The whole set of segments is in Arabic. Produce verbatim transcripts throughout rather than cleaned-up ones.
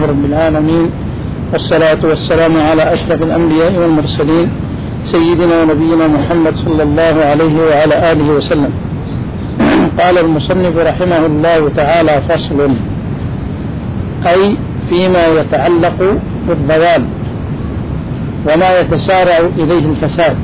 لله رب العالمين، والصلاة والسلام على أشرف الأنبياء والمرسلين سيدنا ونبينا محمد صلى الله عليه وعلى آله وسلم. قال المصنف رحمه الله تعالى: فصل، أي فيما يتعلق بالضلال وما يتسارع إليه الفساد،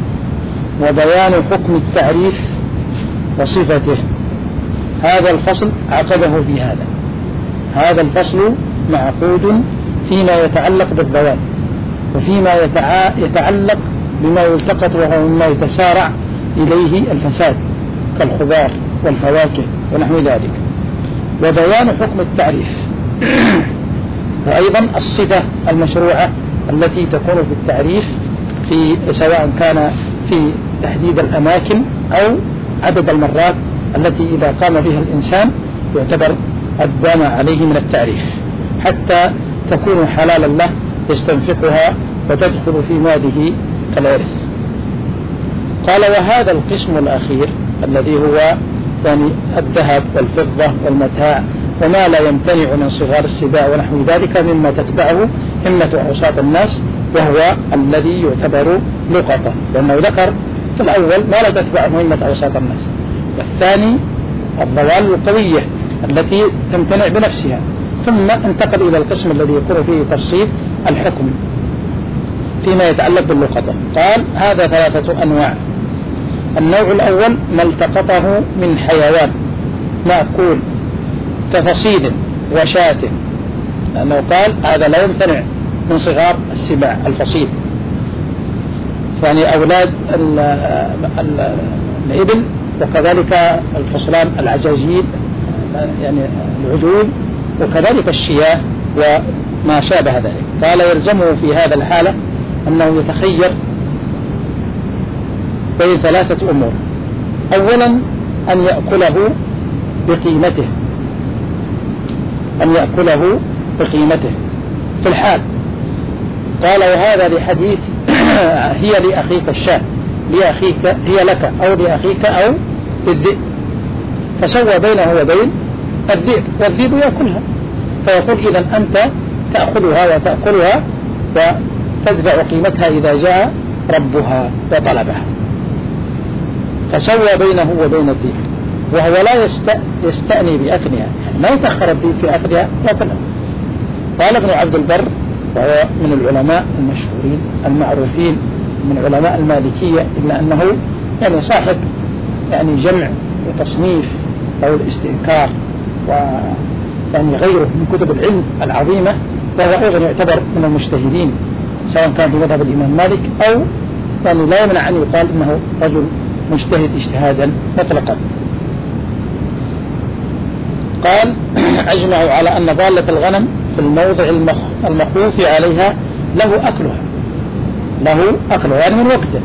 وبيان حكم التعريف وصفته. هذا الفصل عقده في هذا هذا الفصل معقود فيما يتعلق بالضلال وفيما يتع... يتعلق بما يلتقط وما يتسارع إليه الفساد كالخضار والفواكه ونحو ذلك، وبيان حكم التعريف، وأيضا الصفة المشروعة التي تكون في التعريف، في سواء كان في تحديد الأماكن أو عدد المرات التي إذا قام بها الإنسان يعتبر أدام عليه من التعريف، حتى تكون حلالا له يستنفقها وتدخل في ماله كالإرث. قال: وهذا القسم الأخير الذي هو يعني الذهب والفضة والمتاع وما لا يمتنع من صغار السباع ونحو ذلك مما تتبعه همة عصاة الناس، وهو الذي يعتبر لقطة، لأنه ذكر في الأول ما لا تتبعه همة عصاة الناس، والثاني الضلال القوية التي تمتنع بنفسها، ثم انتقل إلى القسم الذي يكون فيه تفصيل الحكم فيما يتعلق باللقطة. قال: هذا ثلاثة أنواع. النوع الأول ما التقطه من حيوان مأكول كفصيل وشاة، لأنه قال هذا لا يمتنع من صغار السباع الفصيل، يعني أولاد ال ال الإبل، وكذلك الفصلان العجاجيل يعني العجول، وكذلك الشياه وما شابه ذلك. قال: يلزمه في هذا الحالة أنه يتخير بين ثلاثة أمور. أولا أن يأكله بقيمته أن يأكله بقيمته في الحال. قال: وهذا لحديث هي لأخيك الشاة، لأخيك هي لك أو لأخيك أو للذئب، فسوى بينه وبين الذئب، والذئب يأكلها، فيقول إذن أنت تأخذها وتأكلها وتدفع قيمتها إذا جاء ربها وطلبها، فسوى بينه وبين الذئب، وهو لا يستأني بأكلها، يعني ما يتأخر الذئب في أكلها يأكلها. قال ابن عبد البر، وهو من العلماء المشهورين المعروفين من علماء المالكية، إلا أنه يعني صاحب يعني جمع وتصنيف أو الاستنكار ويعني غيره من كتب العلم العظيمة، وهو أيضا يعتبر من المجتهدين سواء كان في مذهب الإمام مالك أو يعني لا يمنع أن يقال إنه رجل مجتهد اجتهادا مطلقا. قال: أجمعوا على أن ضالة الغنم في الموضع المخوف عليها له أكلها له أكلها يعني من وقته.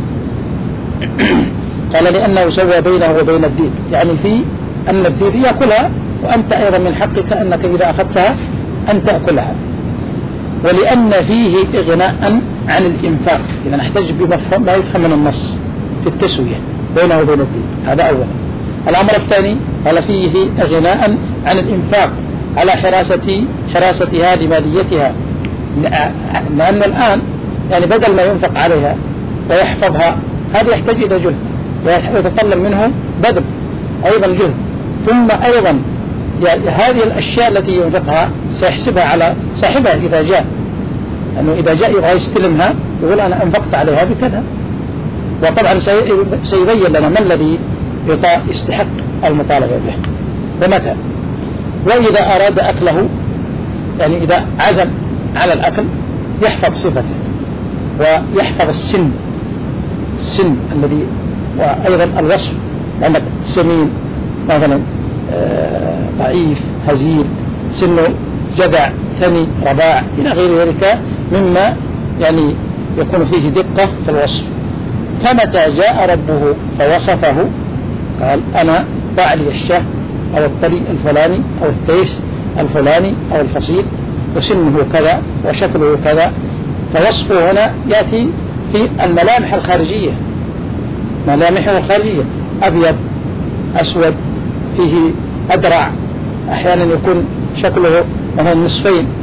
قال: لأنه سوى بينه وبين الذئب، يعني في أن الذئب يأكلها وأنت أيضا من حقك أنك إذا أخذتها أن تأكلها، ولأن فيه إغناء عن الإنفاق. إذا نحتاج بمفهوم ما يفهم من النص في التسوية بينه وبين الذئب، هذا أولا. الأمر الثاني قال: فيه إغناء عن الإنفاق على حراسة حراستها لماليتها، لأن الآن يعني بدل ما ينفق عليها ويحفظها هذا يحتاج إلى جهد ويتطلب منه بذل أيضا جهد، ثم أيضا يعني هذه الأشياء التي ينفقها سيحسبها على صاحبها إذا جاء، لأنه إذا جاء يبغى يستلمها يقول أنا أنفقت عليها بكذا، وطبعا سيبين لنا ما الذي يستحق المطالبة به ومتى. وإذا أراد أكله يعني إذا عزم على الأكل يحفظ صفته ويحفظ السن السن الذي وأيضا الوصف، لأنك سمين مثلا ضعيف هزيل، سنه جذع ثني رباع إلى غير ذلك مما يعني يكون فيه دقة في الوصف. فمتى جاء ربه فوصفه قال: أنا ضع لي الشاه أو الطري الفلاني أو التيس الفلاني أو الفصيل وسنه كذا وشكله كذا، فوصفه هنا يأتي في الملامح الخارجية، ملامحه الخارجية أبيض أسود فيه أدرع، أحيانا يكون شكله مثلا نصفين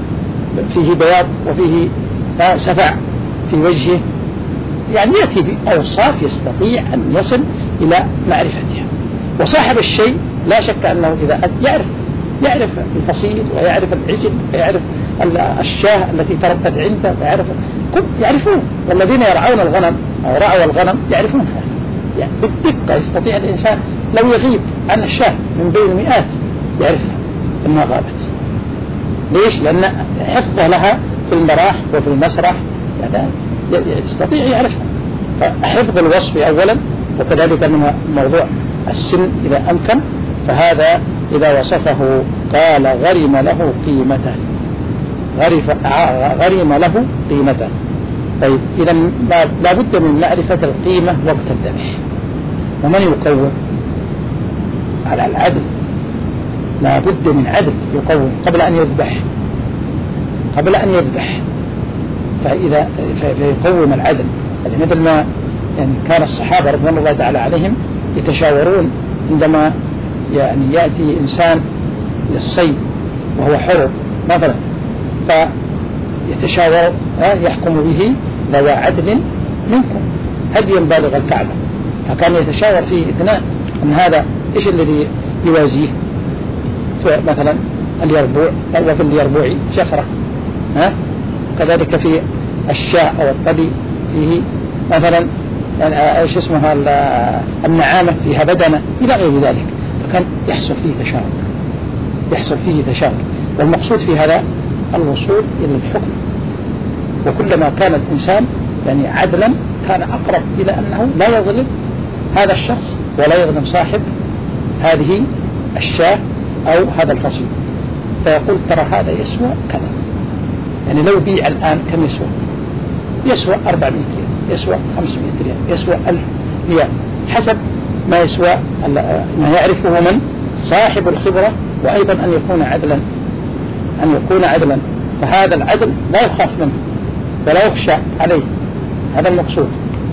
فيه بياض وفيه سفع في وجهه، يعني يأتي بأوصاف يستطيع أن يصل إلى معرفتها. وصاحب الشيء لا شك أنه إذا يعرف يعرف الفصيل ويعرف العجل ويعرف الشاة التي تربت عنده ويعرف يعرفون، والذين يرعون الغنم أو رعوا الغنم يعرفونها يعني بالدقة. يستطيع الإنسان لو يغيب عن الشاة من بين مئات يعرفها أنها غابت. ليش؟ لأن حفظه لها في المراح وفي المسرح يعني يستطيع يعرفها. فحفظ الوصف أولا، وكذلك من موضوع السن إذا أمكن، فهذا إذا وصفه قال غرم له قيمته، غرم له قيمته. طيب إذا لا بد من معرفة القيمة وقت الذبح. ومن يقوم على العدل؟ لا بد من عدل يقوم قبل أن يذبح قبل أن يذبح فإذا فيقوم العدل. يعني مثل ما يعني كان الصحابة رضي الله تعالى عليهم يتشاورون عندما يعني يأتي إنسان للصيد وهو حر مثلا، فيتشاور يحكم به ذوى عدل منكم هديا بالغ الكعبة. فكان يتشاور فيه اثنان أن هذا إيش الذي يوازيه، مثلا اليربوع أو في اليربوع شفرة، ها كذلك في الشاء أو الطبي فيه مثلا يعني ايش اسمها النعامة فيها بدنة إلى غير ذلك. فكان يحصل فيه تشاور يحصل فيه تشاور والمقصود في هذا الوصول إلى الحكم. وكلما كان الإنسان يعني عدلا كان أقرب إلى أنه لا يظلم هذا الشخص ولا يظلم صاحب هذه الشاة أو هذا الفصيل. فيقول ترى هذا يسوى كذا، يعني لو بيع الآن كم يسوى؟ يسوى أربعمائة ريال، يسوى خمسمائة ريال، يسوى ألف ريال، حسب ما يسوى ما يعرفه من صاحب الخبرة. وأيضا أن يكون عدلا أن يكون عدلا فهذا العدل لا يخاف منه ولا يخشى عليه، هذا المقصود.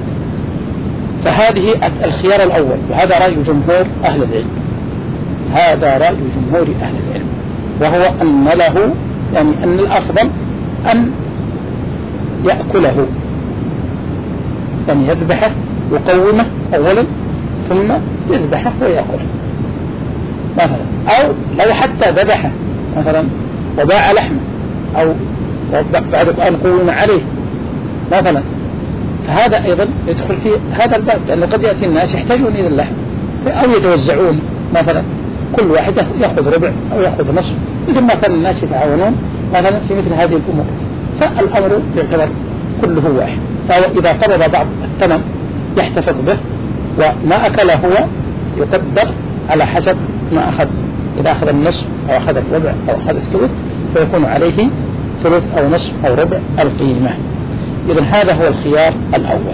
فهذه الخيار الأول، وهذا رأي جمهور أهل العلم هذا رأي جمهور أهل العلم وهو أن له يعني أن الأفضل أن يأكله، يعني يذبحه يقومه أولا ثم يذبحه ويأكله مثلا. أو لو حتى ذبحه مثلا وباع لحمه أو بعد أن قوم عليه مثلا، فهذا أيضا يدخل في هذا الباب، لأنه قد يأتي الناس يحتاجون إلى اللحم أو يتوزعون مثلا، كل واحد يأخذ ربع أو يأخذ نصف، مثل ما كان الناس يتعاونون مثلا في مثل هذه الأمور. فالأمر يعتبر كله واحد. فإذا قبض بعض الثمن يحتفظ به، وما أكله هو يقدر على حسب ما أخذ. إذا أخذ النصف أو أخذ الربع أو أخذ الثلث فيكون عليه ثلث أو نصف أو ربع القيمة. إذن هذا هو الخيار الأول.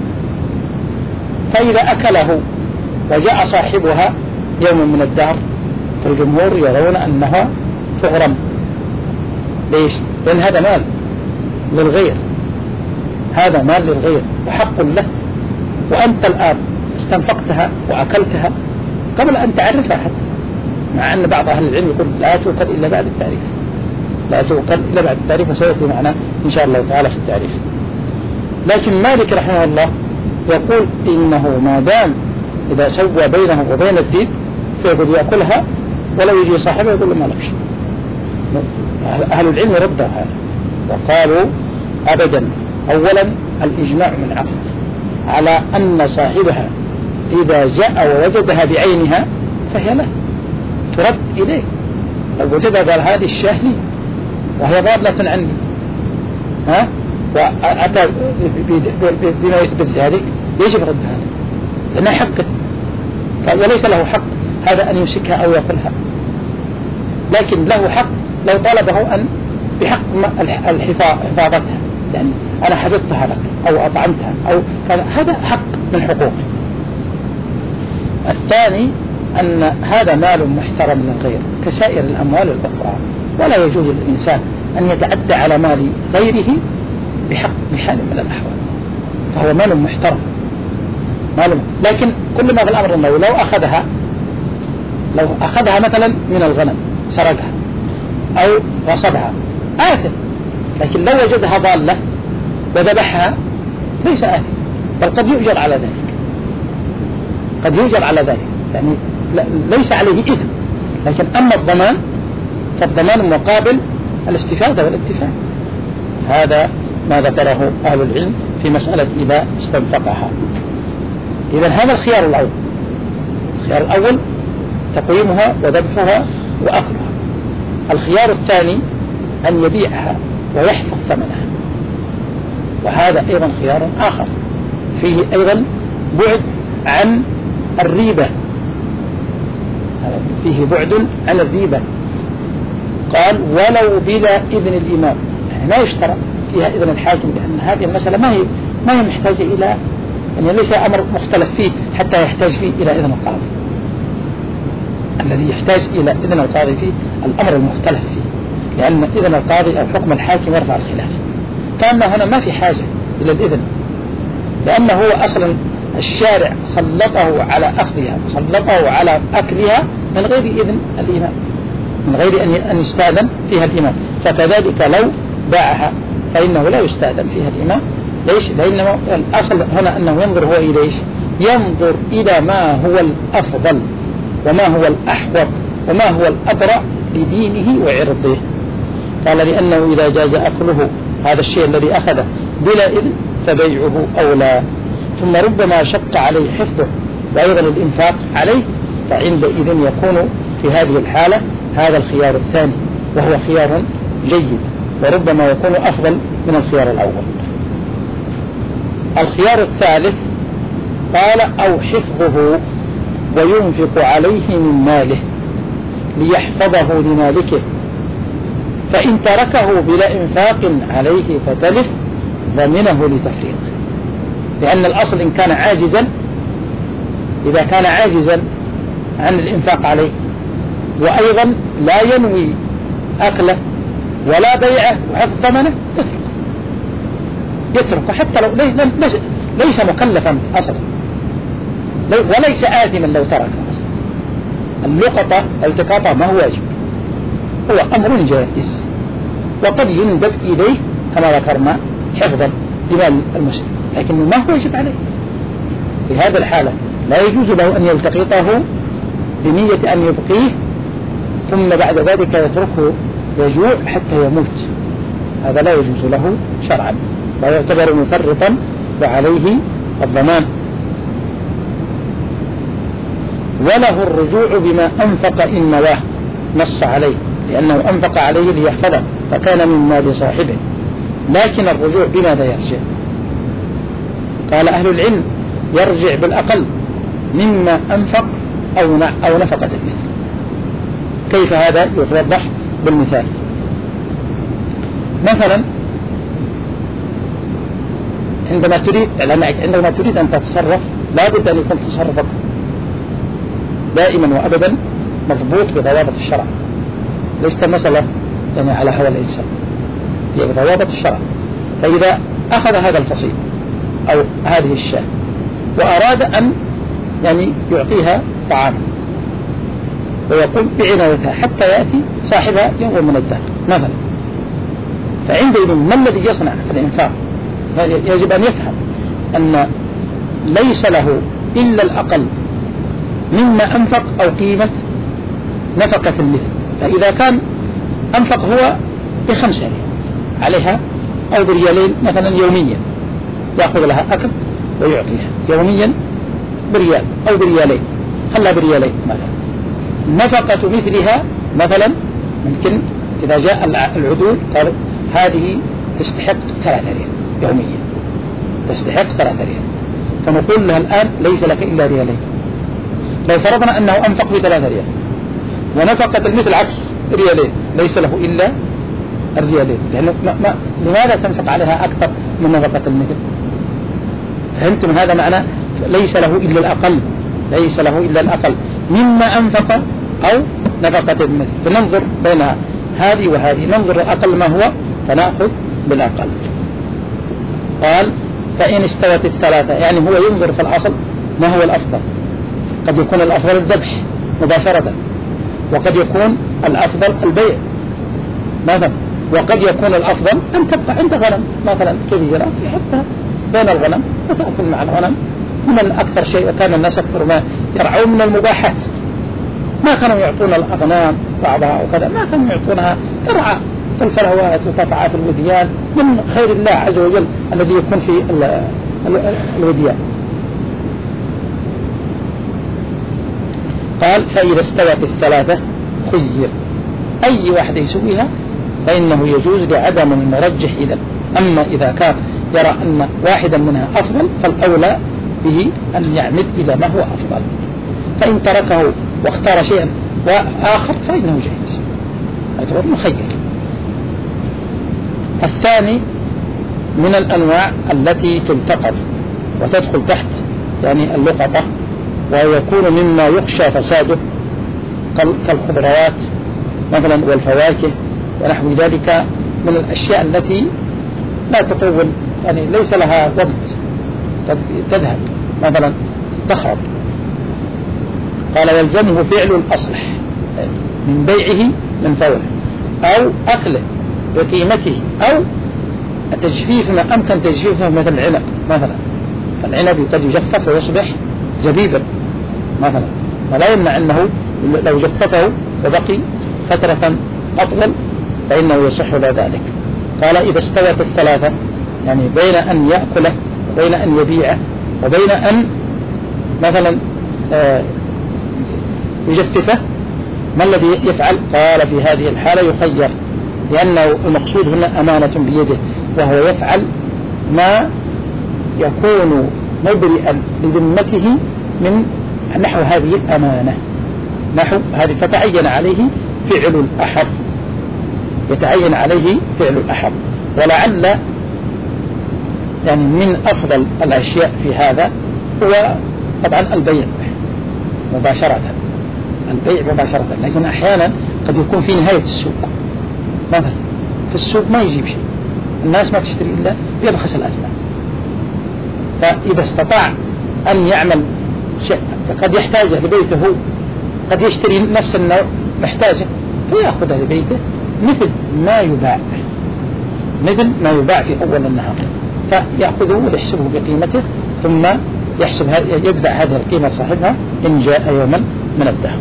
فإذا أكله وجاء صاحبها يوم من الدهر فالجمهور يرون أنها تغرم. ليش؟ لأن هذا مال للغير هذا مال للغير وحق له، وأنت الآن استنفقتها وأكلتها قبل أن تعرفها حتى، مع أن بعض أهل العلم يقول لا توكل إلا بعد التعريف لا توكل إلا بعد التعريف وسيأتي معنا إن شاء الله تعالى في التعريف. لكن مالك رحمه الله يقول إنه ما دام إذا سوى بينه وبين الديب فيقول يأكلها ولو يجي صاحبه يقول له ما لكش. أهل العلم ردوا هذا وقالوا أبدا. أولا الإجماع من عقل على أن صاحبها إذا جاء ووجدها بعينها فهي له ترد إليه. لو وجدها قال هذه الشاة لي وهي ضالة عني ها وأتى بما يثبت ذلك يجب رد هذا لأنها حقه، وليس له حق هذا أن يمسكها أو يأكلها، لكن له حق لو طالبه أن بحق حفاظتها، يعني أنا حفظتها لك أو أطعمتها أو هذا حق من حقوقه. الثاني أن هذا مال محترم من غير كسائر الأموال الأخرى، ولا يجوز للإنسان أن يتعدى على مال غيره بحق بحال من الأحوال، فهو مال محترم مال. لكن كل ما في الأمر أنه لو أخذها لو أخذها مثلا من الغنم سرقها أو غصبها آثم لكن لو وجدها ضالة وذبحها ليس آثم، بل قد يؤجر على ذلك، قد يؤجر على ذلك، يعني ليس عليه إثم. لكن أما الضمان فالضمان مقابل الاستفادة والانتفاع. هذا ما ذكره أهل العلم في مسألة إذا استنفقها. إذن هذا الخيار الأول. الخيار الأول تقويمها وذبحها وأكلها. الخيار الثاني أن يبيعها ويحفظ ثمنها، وهذا أيضا خيار آخر فيه أيضا بعد عن الريبة، فيه بعد عن الريبة. قال ولو بلا إذن الإمام، يعني ما يشترط فيها إذن الحاكم، لأن هذه المسألة ما هي ما هي محتاجة إلى، يعني ليس أمر مختلف فيه حتى يحتاج فيه إلى إذن القاضي. الذي يحتاج إلى إذن القاضي فيه الأمر المختلف فيه، لأن إذن القاضي أو حكم الحاكم يرفع الخلاف. فأما هنا ما في حاجة إلى الإذن، لأنه هو أصلا الشارع سلطه على أخذها، سلطه على أكلها من غير إذن الإمام، من غير أن يستأذن فيها الإمام. فكذلك لو باعها فإنه لا يستأذن فيها الإمام. ليش؟ لأنه الأصل هنا أنه ينظر هو إلى إيش؟ ينظر إلى ما هو الأفضل وما هو الأحوط وما هو الأبرع لدينه وعرضه. قال لأنه إذا جاز أكله هذا الشيء الذي أخذه بلا إذن فبيعه أولى. ثم ربما شق عليه حفظه وأيضا الإنفاق عليه، فعندئذ يكون في هذه الحالة هذا الخيار الثاني، وهو خيار جيد، وربما يكون أفضل من الخيار الأول. الخيار الثالث قال أو حفظه وينفق عليه من ماله ليحفظه لمالكه، فإن تركه بلا إنفاق عليه فتلف ضمنه لتفريطه. لأن الأصل إن كان عاجزا، إذا كان عاجزا عن الإنفاق عليه وأيضا لا ينوي أكله ولا بيعه وحفظ ثمنه، يتركه حتى لو ليس, ليس مكلفا أصلا، وليس آثما لو تركه أصلا. اللقطة التقاطه ما هو واجب، هو أمر جائز، وقد يندب إليه كما ذكرنا حفظا لمال المسلم، لكنه ما هو واجب عليه. في هذا الحالة لا يجوز له أن يلتقطه بنية أن يبقيه ثم بعد ذلك يتركه يجوع حتى يموت، هذا لا يجوز له شرعا، لا يعتبر مفرطا وعليه الضمان. وله الرجوع بما أنفق إن نواه، نص عليه لأنه أنفق عليه ليحفظه فكان من مال صاحبه، لكن الرجوع بماذا يرجع؟ قال أهل العلم يرجع بالأقل مما أنفق أو أو نفقة المثل. كيف هذا؟ يتوضح بالمثال. مثلا عندما تريد عندما تريد أن تتصرف لا بد أن يكون تصرفك دائما وأبدا مضبوط بضوابط الشرع، ليست مسألة يعني على هوى الإنسان، هي بضوابط الشرع. فإذا أخذ هذا الفصيل أو هذه الشاة وأراد أن يعني يعطيها طعاما ويقوم بعنايتها حتى يأتي صاحبها يوم من الدهر مثلا، فعندئذ ما الذي يصنع في الإنفاق؟ يجب أن يفهم أن ليس له إلا الأقل مما أنفق أو قيمة نفقة المثل. فإذا كان أنفق هو بخمسة ريال عليها أو بريالين مثلا يوميا، يأخذ لها أكل ويعطيها يوميا بريال أو بريالين، خلها بريالين مثلا. نفقة مثلها مثلا ممكن إذا جاء العدول قالوا هذه تستحق ثلاثة ريال يوميا، تستحق ثلاثة ريال، فنقول لها الآن ليس لك إلا ريالين. لو فرضنا أنه أنفق بثلاثة ريال ونفقة المثل عكس ريالين، ليس له إلا الريالين، لأنه ما ما لماذا تنفق عليها أكثر من نفقة المثل؟ فهمتم هذا معنى ليس له إلا الأقل، ليس له إلا الأقل مما أنفق أو نفقة المثل. فننظر بين هذه وهذه، ننظر الأقل ما هو فنأخذ بالأقل. قال فإن استوت الثلاثة، يعني هو ينظر في الأصل ما هو الأفضل. قد يكون الأفضل الذبح مباشرة، وقد يكون الأفضل البيع مثلا، وقد يكون الأفضل أن تبقى عند غنم مثلا كبيرة في حتى بين الغنم وتأكل مع الغنم من أكثر شيء. وكان الناس أكثر ما يرعون من المباحات، ما كانوا يعطون الأغنام بعضها وكذا، ما كانوا يعطونها ترعى في الفلوات وترعى في الوديان من خير الله عز وجل الذي يكون في الوديان. قال فإذا استوت الثلاثة خير، أي واحدة يسويها فإنه يجوز لعدم المرجح إذا. أما إذا كان يرى أن واحدا منها أفضل فالأولى به أن يعمد إلى ما هو أفضل، فإن تركه واختار شيئا وآخر فإنه جائز، يعتبر مخير. الثاني من الأنواع التي تلتقط وتدخل تحت يعني اللقطة ويكون مما يخشى فساده كالخضروات مثلا والفواكه ونحو ذلك من الأشياء التي لا تطول يعني ليس لها وقت تذهب مثلا تخرب. قال يلزمه فعل الأصلح من بيعه من فوره أو أكله بقيمته أو تجفيف ما أمكن تجفيفه مثل العنب مثلا، العنب قد يجفف ويصبح زبيبا مثلا، فلا يمنع أنه لو جففه وبقي فترة أطول فإنه يصح ذلك. قال إذا استوت الثلاثة يعني بين أن يأكله وبين أن يبيعه وبين أن مثلا يجففه ما الذي يفعل؟ قال في هذه الحالة يخير، لأنه المقصود هنا أمانة بيده وهو يفعل ما يكون مبرئا لذمته من نحو هذه الأمانة، نحو هذه فتعين عليه فعل الأحر، يتعين عليه فعل الأحر. ولعل يعني من أفضل الأشياء في هذا هو طبعا البيع مباشرة، البيع مباشرة، لكن أحيانا قد يكون في نهاية السوق مثلا، في السوق ما يجيب شيء، الناس ما تشتري إلا بيبخس الأثمان، فإذا استطاع أن يعمل شيء قد يحتاجه لبيته هو، قد يشتري نفس النوع محتاجه فيأخذه لبيته مثل ما يباع مثل ما يباع في أول النهار، فيأخذه ويحسبه بقيمته ثم يحسب يدفع هذه القيمة صاحبها إن جاء يوما من الدهر.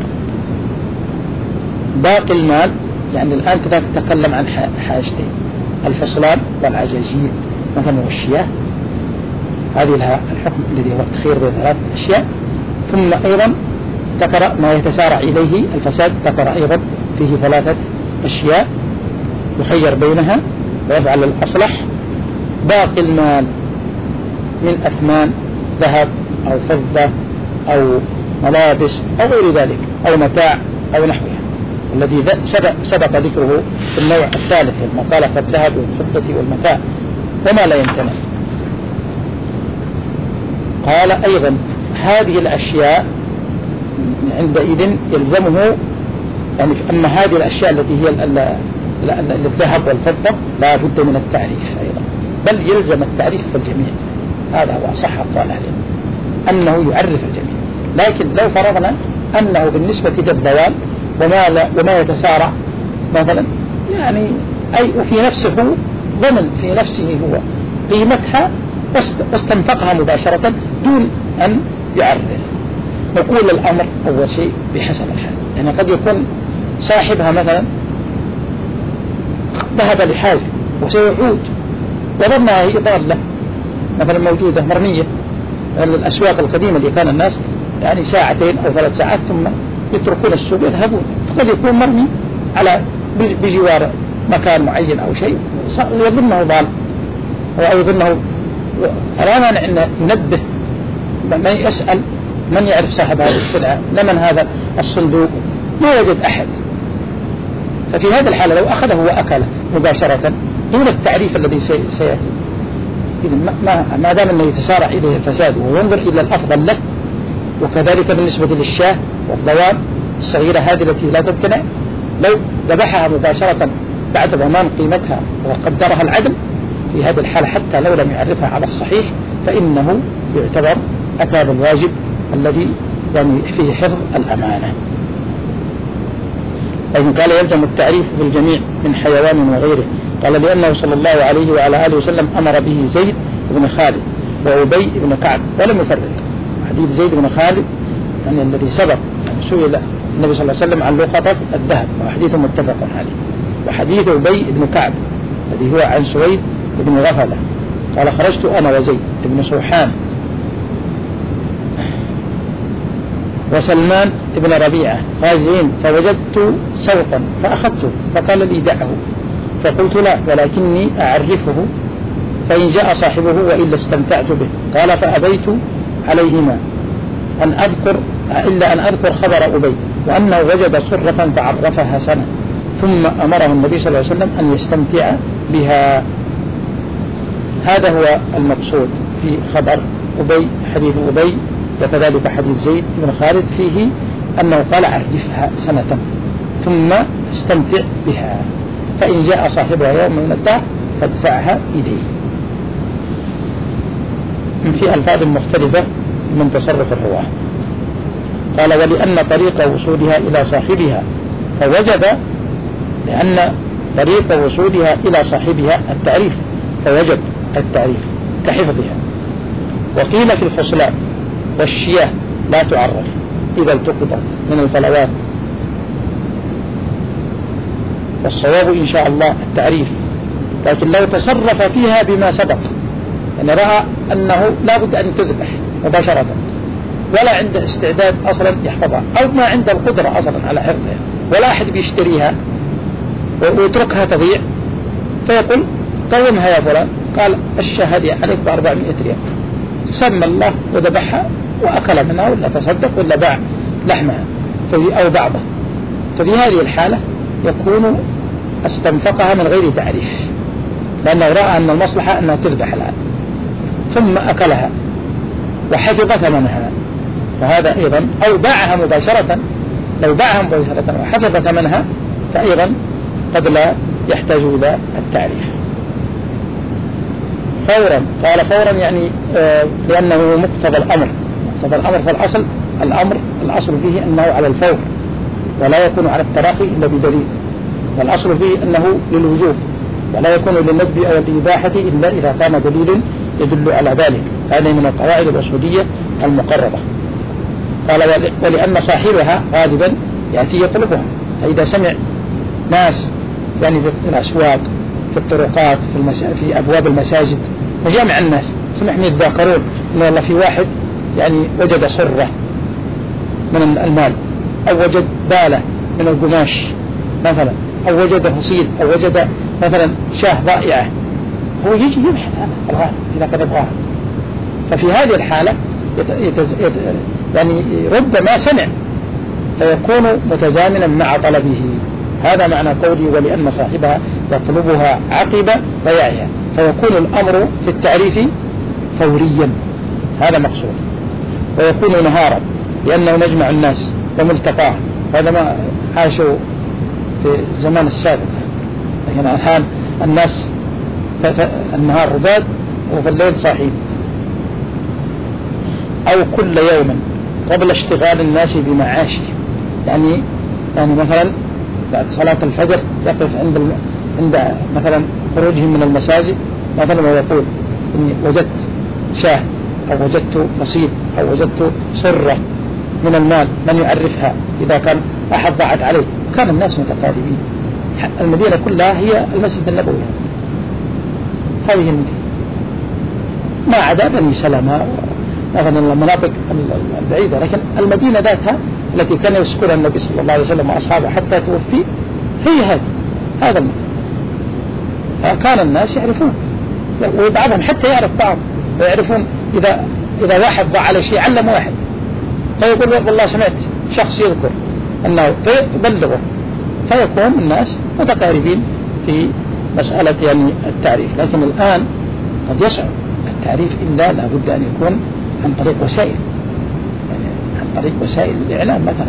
باقي المال يعني الآن كذا تتكلم عن حاجتين، الفصلان والعجاجيل مثلا والشياه، هذه لها الحكم الذي هو التخير بين ثلاث أشياء. ثم أيضا ذكر ما يتسارع إليه الفساد، ذكر أيضا فيه ثلاثة أشياء يخير بينها ويفعل الأصلح. باقي المال من أثمان ذهب أو فضة أو ملابس أو غير ذلك أو متاع أو نحوها، الذي سبق, سبق ذكره في النوع الثالث لما قال فالذهب والفضة والمتاع وما لا يمتنع. قال أيضا هذه الأشياء عندئذ يلزمه يعني أما هذه الأشياء التي هي الذهب والفضة لا بد من التعريف أيضا، بل يلزم التعريف في الجميع، هذا هو أصح أقوال أهل أنه يعرف الجميع. لكن لو فرضنا أنه بالنسبة للذوال وما, وما يتسارع مثلا يعني أي وفي نفسه ضمن في نفسه هو قيمتها واستنفقها مباشرة دون أن يعرف، نقول الأمر أول شيء بحسب الحال. يعني قد يكون صاحبها مثلا ذهب لحاجة وسيعود وظنها هي ضالة مثلا موجودة مرمية من الأسواق القديمة اللي كان الناس يعني ساعتين أو ثلاث ساعات ثم يتركون السوق يذهبون، فقد يكون مرمي على بجوار مكان معين أو شيء يظنه ضال أو يظنه، فلا مانع أن ينبه من يسأل من يعرف صاحب هذه السلعة لمن هذا الصندوق، ما وجد أحد. ففي هذا الحالة لو أخذه وأكله مباشرة دون التعريف الذي سيأتي، ما, ما دام أنه يتسارع إليه الفساد وينظر إلى الأفضل له. وكذلك بالنسبة للشاه والضواب الصغيرة هذه التي لا تمتنع، لو ذبحها مباشرة بعد ضمان قيمتها وقدرها العدل في هذه الحالة حتى لو لم يعرفها على الصحيح فإنه يعتبر أتى بالواجب الذي يعني فيه حفظ الأمانة. لكن قال يلزم التعريف بالجميع من حيوان وغيره. قال لأنه صلى الله عليه وعلى آله وسلم أمر به زيد بن خالد وأبي بن كعب ولم يفرق. حديث زيد بن خالد يعني الذي سبق يعني سئل النبي صلى الله عليه وسلم عن لقطة الذهب وحديث متفق عليه، وحديث أبي بن كعب الذي هو عن سويد بن غفلة قال خرجت أنا وزيد بن سوحان وسلمان بن ربيعة غازين فوجدت سوقا فأخذته فقال لي دعه، فقلت لا ولكني أعرفه فإن جاء صاحبه وإلا استمتعت به. قال فأبيت عليهما أن أذكر إلا أن أذكر خبر أبي وأنه وجد صرة فعرفها سنة، ثم أمره النبي صلى الله عليه وسلم أن يستمتع بها. هذا هو المقصود في خبر أبي، حديث أبي وكذلك حديث زيد بن خالد فيه أنه قال عرفها سنة ثم استمتع بها، فإن جاء صاحبها يوم من الدهر فادفعها إليه. في ألفاظ مختلفة من تصرف الرواه. قال ولأن طريق وصولها إلى صاحبها فوجب، لأن طريق وصولها إلى صاحبها التعريف فوجب التعريف كحفظها. وقيل في الفصلان والشياه لا تعرف إذا التقطت من الفلوات، والصواب إن شاء الله التعريف، لكن لو تصرف فيها بما سبق أن يعني رأى أنه لا بد أن تذبح مباشرة ولا عنده استعداد أصلا يحفظها أو ما عنده القدرة أصلا على حفظها ولا أحد بيشتريها ويتركها تضيع، فيقول قومها يا فلان، قال الشهادي عليك بأربعمائة ريال، سمى الله وذبحها وأكل منها ولا تصدق ولا باع لحمها أو بعضها، ففي هذه الحالة يكون استنفقها من غير تعريف لأنه رأى أن المصلحة أنها تذبح الآن ثم أكلها وحفظ ثمنها، فهذا أيضا أو باعها مباشرة، لو باعها مباشرة وحفظ ثمنها فأيضا قد لا يحتاج إلى التعريف. فورا، قال فورا يعني آه لأنه مقتضى الأمر، مقتضى الأمر فالأصل الأمر الأصل فيه أنه على الفور ولا يكون على التراخي إلا بدليل، والأصل فيه أنه للوجوب ولا يكون للندب أو الإباحة إلا إذا كان دليل يدل على ذلك. هذه من القواعد الأصولية المقررة. قال ولأن صاحبها غالبا يأتي يطلبها، فإذا سمع ناس يعني في الأسواق في الطرقات في, المسا... في أبواب المساجد مجامع الناس سمعهم يتذاكرون إن والله في واحد يعني وجد صرة من المال أو وجد بالة من القماش مثلا أو وجد فصيل أو وجد مثلا شاه ضائعة، هو يجي يبحث الغالب إذا كان يبغاها، ففي هذه الحالة يتز... يت... يعني ربما سمع فيكون متزامنا مع طلبه. هذا معنى قولي ولأن صاحبها يطلبها عقب بيعها، فيكون الأمر في التعريف فوريا، هذا مقصود. ويكون نهارا لأنه نجمع الناس وملتقاه، هذا ما عاشوا في الزمان السابق، لكن الآن الناس النهار رباد وفي الليل صاحب. أو كل يوم قبل اشتغال الناس بمعاشه، يعني يعني مثلا بعد صلاة الفجر يقف عند الم... عند مثلا خروجهم من المساجد مثلا ويقول إني وجدت شاه أو وجدت فصيل أو وجدت صرة من المال، من يعرفها إذا كان أحد ضاعت عليه. كان الناس متقاربين، المدينة كلها هي المسجد النبوي، هذه المدينة ما عدا بني سلمة مثلا المناطق البعيدة، لكن المدينة ذاتها التي كان يسكنها النبي صلى الله عليه وسلم وأصحابه حتى توفي هي هذا هذا المكان. فكان الناس يعرفون وبعضهم حتى يعرف بعض ويعرفون إذا إذا واحد ضاع على شيء علم واحد فيقول والله سمعت شخص يذكر أنه فيبلغه، فيكون الناس متقاربين في مسألة يعني التعريف. لكن الآن قد يصعب التعريف إلا لابد أن يكون عن طريق وسائل، يعني عن طريق وسائل الإعلام مثلا،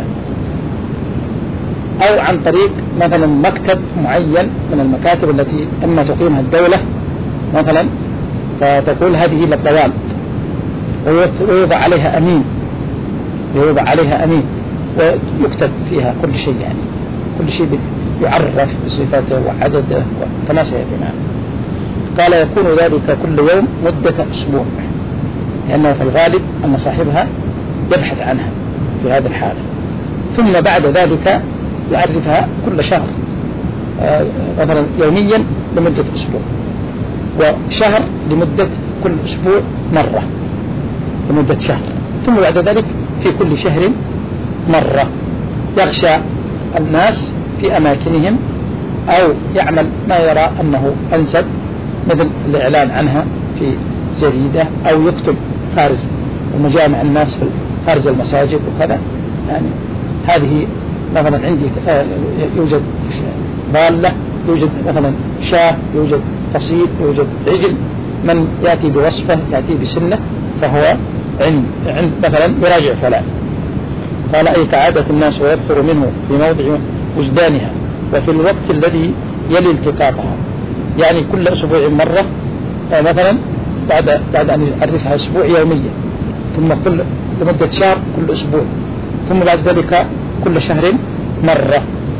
أو عن طريق مثلا مكتب معين من المكاتب التي إما تقيمها الدولة مثلا فتقول هذه للضوال ويوضع عليها أمين، ويوضع عليها أمين ويكتب فيها كل شيء يعني كل شيء يعرف بصفته وعدده كما سيأتي معنا. قال يكون ذلك كل يوم مدة أسبوع، لأنه في الغالب أن صاحبها يبحث عنها في هذه الحالة، ثم بعد ذلك يعرفها كل شهر مثلا يوميا لمدة أسبوع، وشهر لمدة كل أسبوع مرة لمدة شهر، ثم بعد ذلك في كل شهر مرة. يغشى الناس في أماكنهم أو يعمل ما يرى أنه أنسب، مثل الإعلان عنها في جريدة أو يكتب خارج ومجامع الناس في خارج المساجد وكذا. يعني هذه مثلا عندي يوجد ضالة، يوجد مثلا شاة، يوجد قصيد، يوجد عجل، من يأتي بوصفه يأتي بسنة فهو عند, عند مثلا يراجع فلان. قال أي كعادة الناس ويبخر منه في موضع وجدانها وفي الوقت الذي يلي التقاطها، يعني كل أسبوع مرة مثلا بعد بعد أن يعرفها أسبوع يوميا، ثم كل لمدة شهر كل أسبوع، ثم بعد ذلك كل شهر مرة.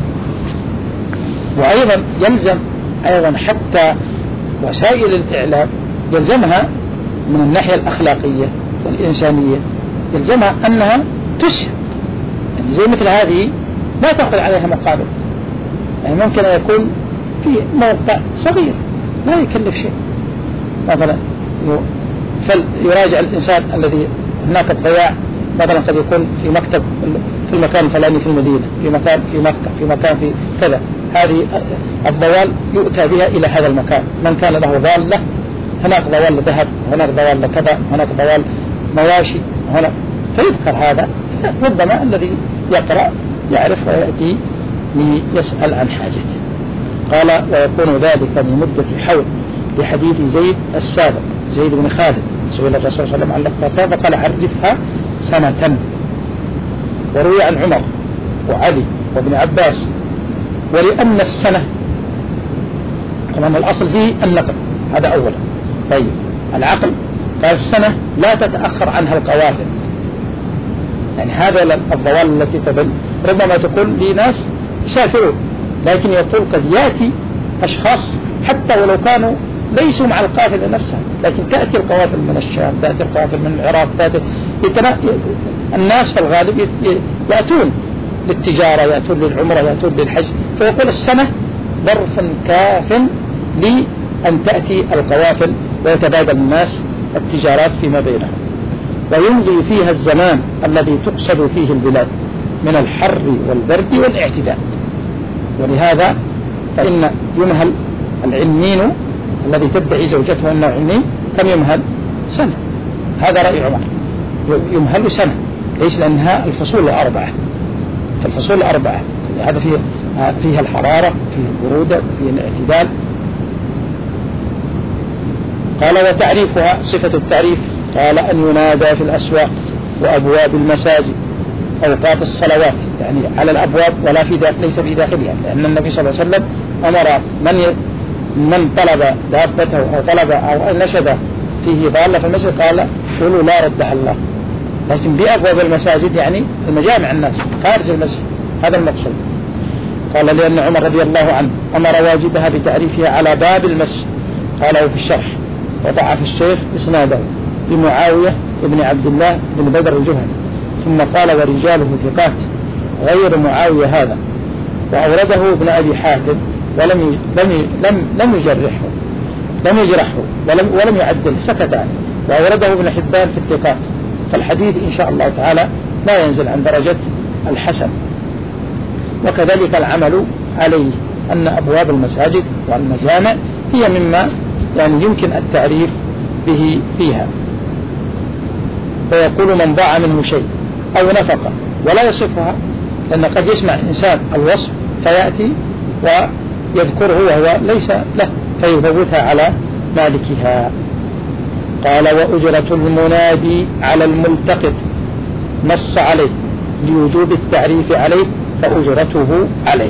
وأيضا يلزم أيضا حتى وسائل الإعلام يلزمها من الناحية الأخلاقية والإنسانية، يلزمها أنها تسهم، يعني زي مثل هذه لا تأخذ عليها مقابل. يعني ممكن أن يكون في موقع صغير لا يكلف شيء، مثلا فليراجع الإنسان الذي هناك الضياع، مثلا قد يكون في مكتب في المكان الفلاني في المدينة، في مكان في مكة، في مكان في كذا، هذه الضوال يؤتى بها إلى هذا المكان. من كان له ضالة، هناك ضوال ذهب، هناك ضوال كذا، هناك ضوال مواشي، هنا فيذكر هذا، ربما الذي يقرأ يعرف ويأتي ليسأل عن حاجته. قال ويكون ذلك لمدة حول، لحديث زيد السابق زيد بن خالد سئل الرسول صلى الله عليه وسلم عن فقال عرفها سنة. وروي عن عمر وعلي وابن عباس. ولأن السنة طبعا الأصل فيه النقل، هذا أولا. طيب العقل قال السنة لا تتأخر عنها القوافل، يعني هذا الضوال التي تدل ربما تكون لناس يسافرون، لكن يقول قد يأتي أشخاص حتى ولو كانوا ليسوا مع القافلة نفسها، لكن تأتي القوافل من الشام، تأتي القوافل من العراق، تأتي يتنا... الناس في الغالب يأتون للتجارة، يأتون للعمرة، يأتون للحج، فيقول السنة ظرف كاف لأن تأتي القوافل ويتبادل الناس التجارات فيما بينهم، ويمضي فيها الزمان الذي تقصد فيه البلاد من الحر والبرد والاعتداء. ولهذا فإن يمهل العنين الذي تدعي زوجته أنه عنين، كم يمهل؟ سنة. هذا رأي عمر، يمهل سنة، ليس لأنها الفصول الأربعة، فالفصول الأربعة هذا فيه فيها الحرارة، فيه البرودة، فيه الاعتدال. قال وتعريفها صفة التعريف، قال أن ينادى في الأسواق وأبواب المساجد أوقات الصلوات، يعني على الأبواب ولا في داخل ليس في داخلها، لأن النبي صلى الله عليه وسلم أمر من ي... من طلب دابته أو طلب أو نشد فيه ضالة في المسجد قال قولوا لا ردها الله، لكن بأبواب المساجد يعني المجامع الناس خارج المسجد، هذا المقصود. قال لأن عمر رضي الله عنه أمر واجبها بتعريفها على باب المسجد. قاله في الشرح وضعف الشيخ إسناده بمعاوية ابن عبد الله بن بدر الجهني، ثم قال ورجاله ثقات غير معاوية هذا، وأورده ابن أبي حاتم ولم لم لم لم يجرحه لم يجرحه ولم ولم يعدله، سكت عنه، وأورده ابن حبان في الثقات. فالحديث إن شاء الله تعالى لا ينزل عن درجة الحسن. وكذلك العمل عليه أن أبواب المساجد والمجامع هي مما يعني يمكن التعريف به فيها. ويقول من ضاع منه شيء أو نفقة ولا يصفها، لأن قد يسمع إنسان الوصف فيأتي ويذكره وهو ليس له فيفوتها على مالكها. قال وأجرة المنادي على الملتقط نص عليه لوجوب التعريف عليه فأجرته عليه،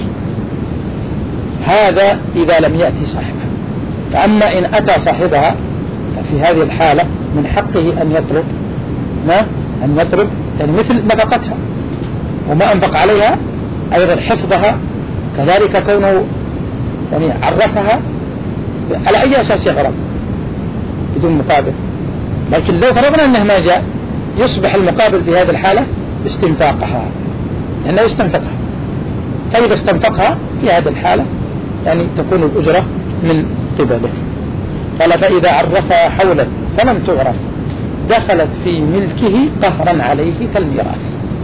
هذا إذا لم يأتي صاحبها. فأما إن أتى صاحبها ففي هذه الحالة من حقه أن يطلب ما أن يطلب يعني مثل نفقتها وما أنفق عليها، أيضا حفظها كذلك كونه يعني عرفها على أي أساس يعرف بدون مقابل. لكن لو فرضنا أنه ما جاء يصبح المقابل في هذه الحالة استنفاقها، لأنه يعني يستنفقها، فإذا استنفقها في هذه الحالة يعني تكون الأجرة من قبله. قال فإذا عرفها حولا فلم تعرف دخلت في ملكه قهرا عليه كالميراث.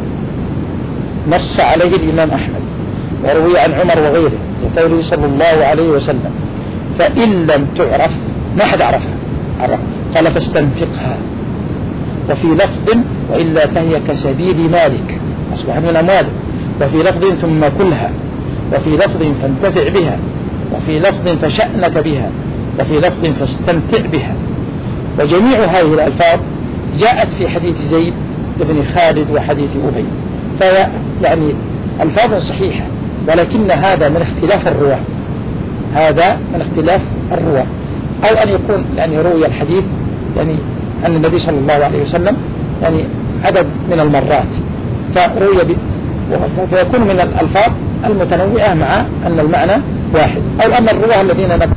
نص عليه الإمام أحمد وروي عن عمر وغيره وقوله صلى الله عليه وسلم فإن لم تعرف ما حد عرفها عرف. قال فاستنفقها. وفي لفظ وإلا فهي كسبيل مالك أصبح من أموالك. وفي لفظ ثم كلها. وفي لفظ فانتفع بها. وفي لفظ فشأنك بها. وفي لفظ فاستمتع بها. وجميع هذه الألفاظ جاءت في حديث زيد بن خالد وحديث أبي، فهي يعني ألفاظ صحيحة، ولكن هذا من اختلاف الرواة، هذا من اختلاف الرواة. أو أن يكون يعني روي الحديث يعني عن النبي صلى الله عليه وسلم يعني عدد من المرات فروي ب... فيكون من الألفاظ المتنوعة مع أن المعنى واحد، أو أن الرواة الذين نبقى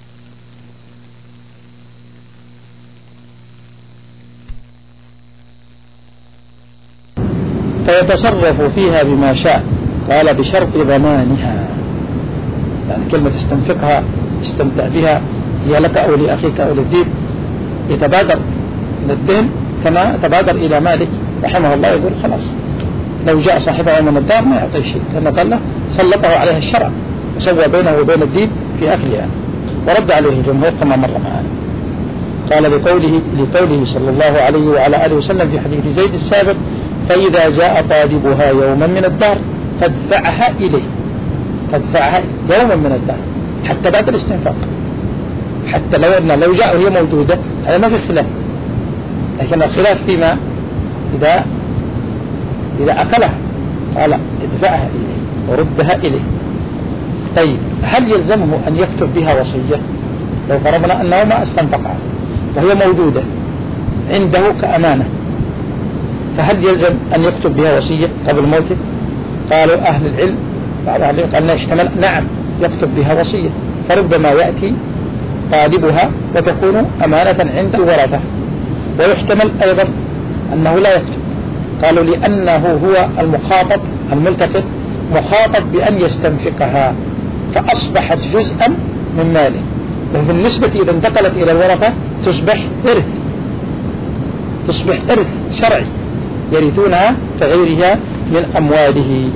فيتصرف فيها بما شاء. قال بشرط ضمانها، يعني كلمة استنفقها استمتع بها هي لك أو لأخيك أو للدين، يتبادر من الدين كما تبادر إلى مالك رحمه الله، يقول خلاص لو جاء صاحبها من الدار ما يعطيه شيء، لأنه قال له سلطه عليها الشرع وسوى بينه وبين الدين في أكلها، ورد عليه الجمهور كما مر معنا. قال لقوله, لقوله صلى الله عليه وعلى آله وسلم في حديث زيد السابق فإذا جاء طالبها يوما من الدار فادفعها إليه، فادفعها يوما من الدار حتى بعد الاستنفاق، حتى لو أن لو جاء وهي موجودة هذا ما في خلاف، لكن الخلاف فيما إذا إذا أكلها قال ادفعها إليه وردها إليه. طيب هل يلزمه أن يكتب بها وصية؟ لو فرضنا أنه ما استنفقها وهي موجودة عنده كأمانة، فهل يلزم أن يكتب بها وصية قبل موته؟ قالوا أهل العلم بعض أهل العلم قال يحتمل نعم يكتب بها وصية، فربما يأتي طالبها وتكون أمانة عند الورثة. ويحتمل أيضا أنه لا يكتب، قالوا لأنه هو المخاطب الملتقط مخاطب بأن يستنفقها فأصبحت جزءا من ماله، وبالنسبة إذا انتقلت إلى الورثة تصبح إرث، تصبح إرث شرعي يرثونها كغيرها من أمواله.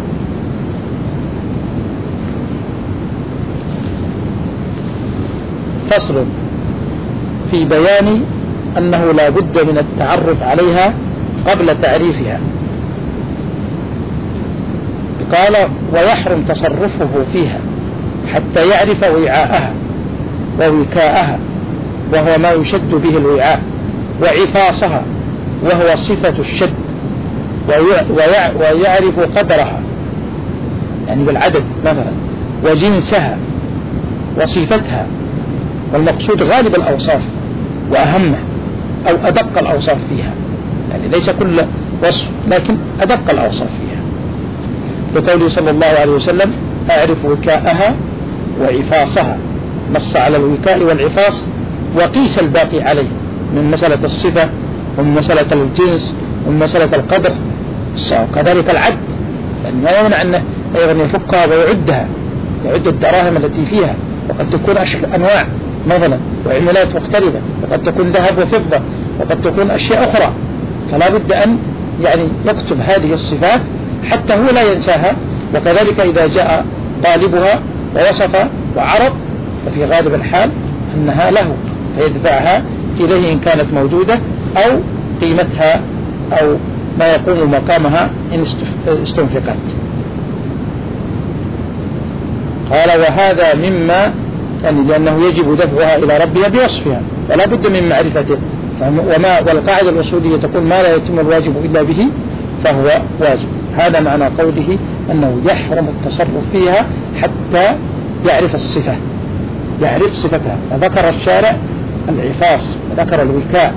فصل في بيان أنه لا بد من التعرف عليها قبل تعريفها. قال ويحرم تصرفه فيها حتى يعرف وعاءها ووكاءها، وهو ما يشد به الوعاء، وعفاصها وهو صفة الشد، ويعرف قدرها يعني بالعدد مثلا، وجنسها وصفتها، والمقصود غالب الأوصاف وأهمها أو أدق الأوصاف فيها، يعني ليس كل وصف لكن أدق الأوصاف فيها. بقوله صلى الله عليه وسلم أعرف وكاءها وعفاصها، نص على الوكاء والعفاص وقيس الباقي عليه من مسألة الصفة ومن مسألة الجنس ومن مسألة القدر، كذلك العد، يعني لا يمنع أنه أيضا يفكها ويعدها، يعد الدراهم التي فيها، وقد تكون أنواع مثلا وعملات مختلفة، وقد تكون ذهب وفضة، وقد تكون أشياء أخرى، فلا بد أن يعني يكتب هذه الصفات حتى هو لا ينساها. وكذلك إذا جاء طالبها ووصف وعرض ففي غالب الحال أنها له فيدفعها إليه إن كانت موجودة، أو قيمتها أو ما يقوم مقامها إن استنفقت. قال وهذا مما يعني لأنه يجب دفعها إلى ربها بوصفها، فلا بد من معرفته، وما والقاعدة الأصولية تقول ما لا يتم الواجب إلا به فهو واجب. هذا معنى قوله أنه يحرم التصرف فيها حتى يعرف الصفة، يعرف صفتها. فذكر الشارع العفاص وذكر الوكاء،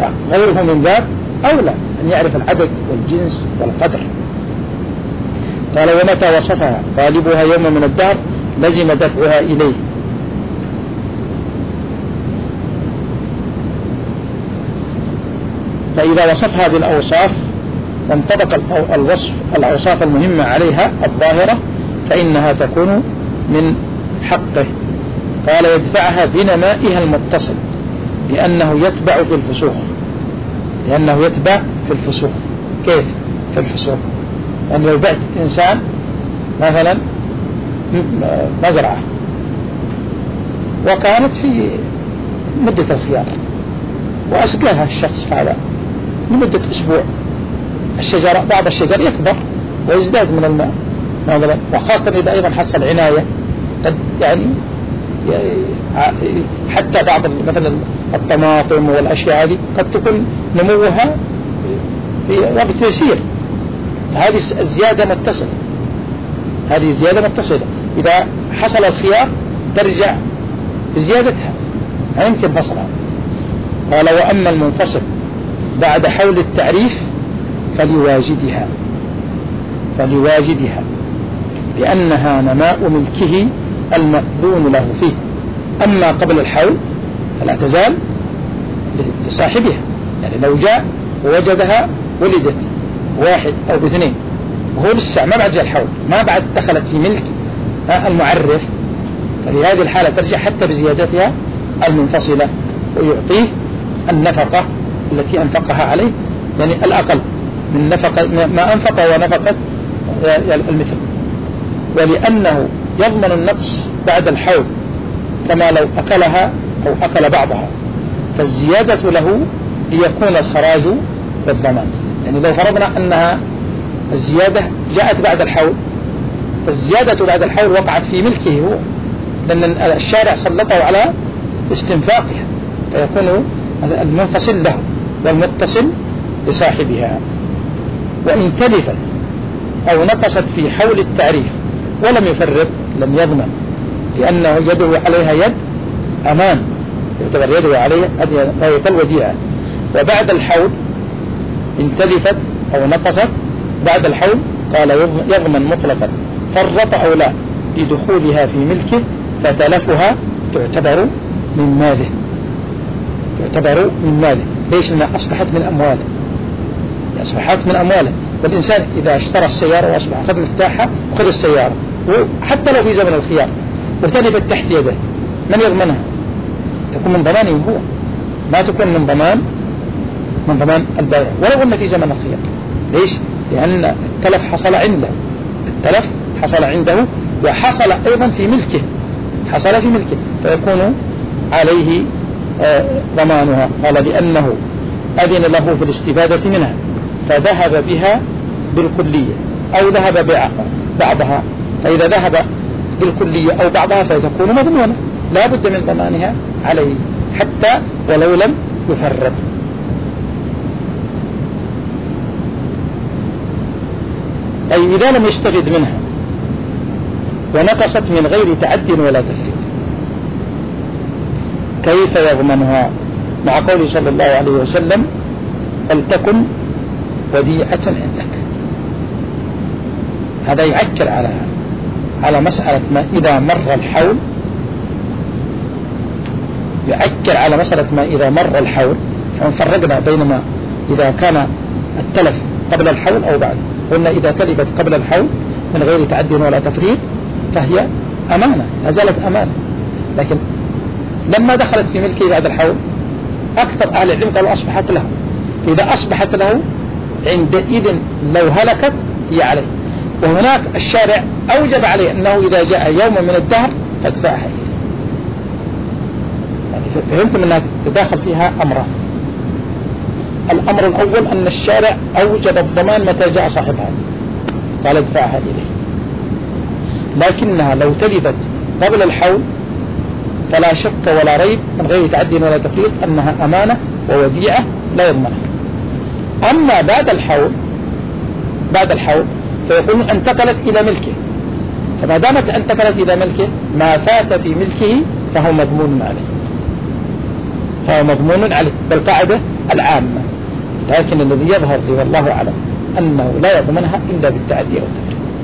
فغيره من ذلك أولى أن يعرف العدد والجنس والقدر. قال ومتى وصفها طالبها يوم من الدهر لزم دفعها إليه. فإذا وصفها بالأوصاف وانطبق الوصف الأوصاف المهمة عليها الظاهرة فإنها تكون من حقه. قال يدفعها بنمائها المتصل لأنه يتبع في الفسوق، لأنه يتبع في الفسوق. كيف في الفسوق؟ يعني لو بعت إنسان مثلا مزرعة وكانت في مدة الخيار وأسقاها الشخص هذا لمدة أسبوع، الشجرة بعض الشجر يكبر ويزداد من الماء مثلا، وخاصة إذا أيضا حصل عناية قد يعني حتى بعض مثلا الطماطم والأشياء هذه قد تكون نموها في وقت يسير، هذه الزيادة متصلة، هذه الزيادة متصلة. إذا حصل الخيار ترجع بزيادتها، لا يمكن فصلها. قال وأما المنفصل بعد حول التعريف فليواجدها فليواجدها لأنها نماء ملكه المأذون له فيه. أما قبل الحول فلا تزال لصاحبها، يعني لو جاء ووجدها ولدت واحد أو باثنين وهو لسه ما بعد جاء الحول، ما بعد دخلت في ملك المعرف، ففي هذه الحالة ترجع حتى بزيادتها المنفصلة ويعطيه النفقة التي أنفقها عليه، يعني الأقل من نفقة ما أنفق ونفقت المثل. ولأنه يضمن النقص بعد الحول كما لو أكلها أو أكل بعضها، فالزيادة له ليكون الخراج بالضمان. يعني لو فرضنا أنها الزيادة جاءت بعد الحول، فالزيادة بعد الحول وقعت في ملكه هو، لأن الشارع سلطه على استنفاقها، فيكون المنفصل له والمتصل لصاحبها. وإن تلفت أو نقصت في حول التعريف ولم يفرق لم يضمن، لأنه يده عليها يد أمان، يعتبر يده عليها فهي كالوديعة. وبعد الحول إن تلفت أو نقصت بعد الحول قال يضمن مطلقا فرط أو لا لدخولها في ملكه، فتلفها تعتبر من ماله، تعتبر من ماله. ليش؟ لأنها أصبحت من أمواله، أصبحت من أمواله. والإنسان إذا اشترى السيارة وأصبح أخذ مفتاحها وخذ السيارة، وحتى لو في زمن الخيار وتلفت تحت يده، من يضمنها؟ تكون من ضمانه هو، ما تكون من ضمان من ضمان البائع ولو أن في زمن الخيار. ليش؟ لأن التلف حصل عنده، التلف حصل عنده وحصل أيضا في ملكه، حصل في ملكه، فيكون عليه ضمانها. قال لأنه أذن له في الاستفادة منها فذهب بها بالكلية أو ذهب بعضها، فإذا ذهب بالكلية أو بعضها فتكون مضمونة لا بد من ضمانها عليه حتى ولو لم يفرط. أي إذا لم يستفد منها ونقصت من غير تعد ولا تفريط كيف يضمنها؟ مع قوله صلى الله عليه وسلم فلتكن وديعة عندك. هذا يعكر على على مسألة ما إذا مر الحول، يعكر على مسألة ما إذا مر الحول. فرقنا بينما إذا كان التلف قبل الحول أو بعد. قلنا إذا تلفت قبل الحول من غير تعد ولا تفريط فهي أمانة، أزالت أمانة. لكن لما دخلت في ملكه بعد الحول أكثر أهل العلم قالوا أصبحت له. إذا أصبحت له عندئذ لو هلكت هي عليه، وهناك الشارع أوجب عليه أنه إذا جاء يوم من الدهر فادفعها إليه. يعني فهمتم أنها تداخل فيها أمران. الأمر الأول أن الشارع أوجب الضمان متى جاء صاحبها، قال ادفعها إليه. لكنها لو تلفت قبل الحول فلا شك ولا ريب من غير تعد ولا تفريط أنها أمانة ووديعة لا يضمنها. أما بعد الحول بعد الحول فيكون انتقلت إلى ملكه، فما دامت انتقلت إلى ملكه ما فات في ملكه فهو مضمون عليه، فهو مضمون عليه بالقاعدة العامة. لكن الذي يظهر لي والله أعلم أنه لا يضمنها إلا بالتعدي أو التفريط.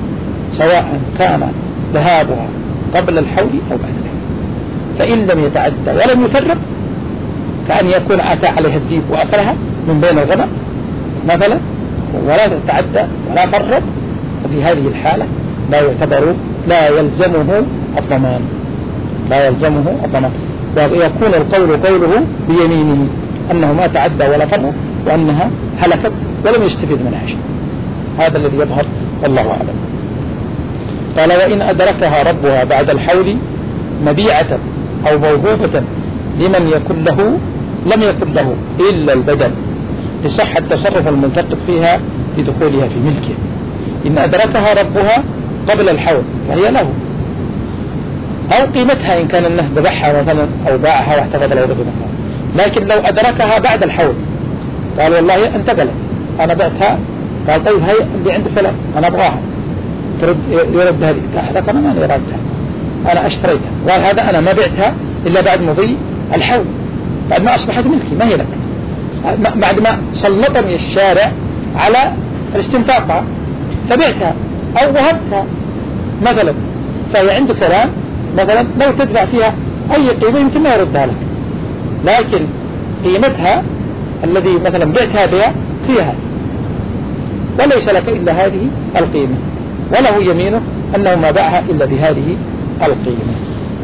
سواء كان ذهابها قبل الحول أو بعد الحول. فإن لم يتعدى ولم يفرق كأن يكون أتى عليها الديب وأكلها من بين الغنم مثلا ولا تتعدى ولا فرق، وفي هذه الحالة لا يعتبر لا يلزمه الضمان لا يلزمه الضمان ويكون القول قوله بيمينه أنه ما تعدى ولا فرق وأنها هلكت ولم يستفيد منها شيء. هذا الذي يظهر والله أعلم. قال وإن أدركها ربها بعد الحول مبيعة أو موهوبة لمن يكن له لم يكن له إلا البدن لصحة تصرف الملتقط فيها لدخولها في ملكه. إن أدركها ربها قبل الحول فهي له، أو قيمتها إن كان أنه ذبحها مثلا أو باعها واحتفظ له بقيمتها. لكن لو أدركها بعد الحول قال والله انتقلت أنا بعتها، قال طيب هي اللي عند فلان أنا أبغاها ترد يرد هذه، هذا أنا ما يردها أنا اشتريتها، قال هذا أنا ما بعتها إلا بعد مضي الحول، بعد ما أصبحت ملكي ما هي لك، بعد ما سلطني الشارع على الاستنفاقها فبعتها أو وهبتها مثلا، فهي عند فلان مثلا لو تدفع فيها أي قيمة يمكن ما يردها لك، لكن قيمتها الذي مثلا بعتها بها فيها وليس لك إلا هذه القيمة، وله يمينه أنه ما باعها إلا بهذه القيمة.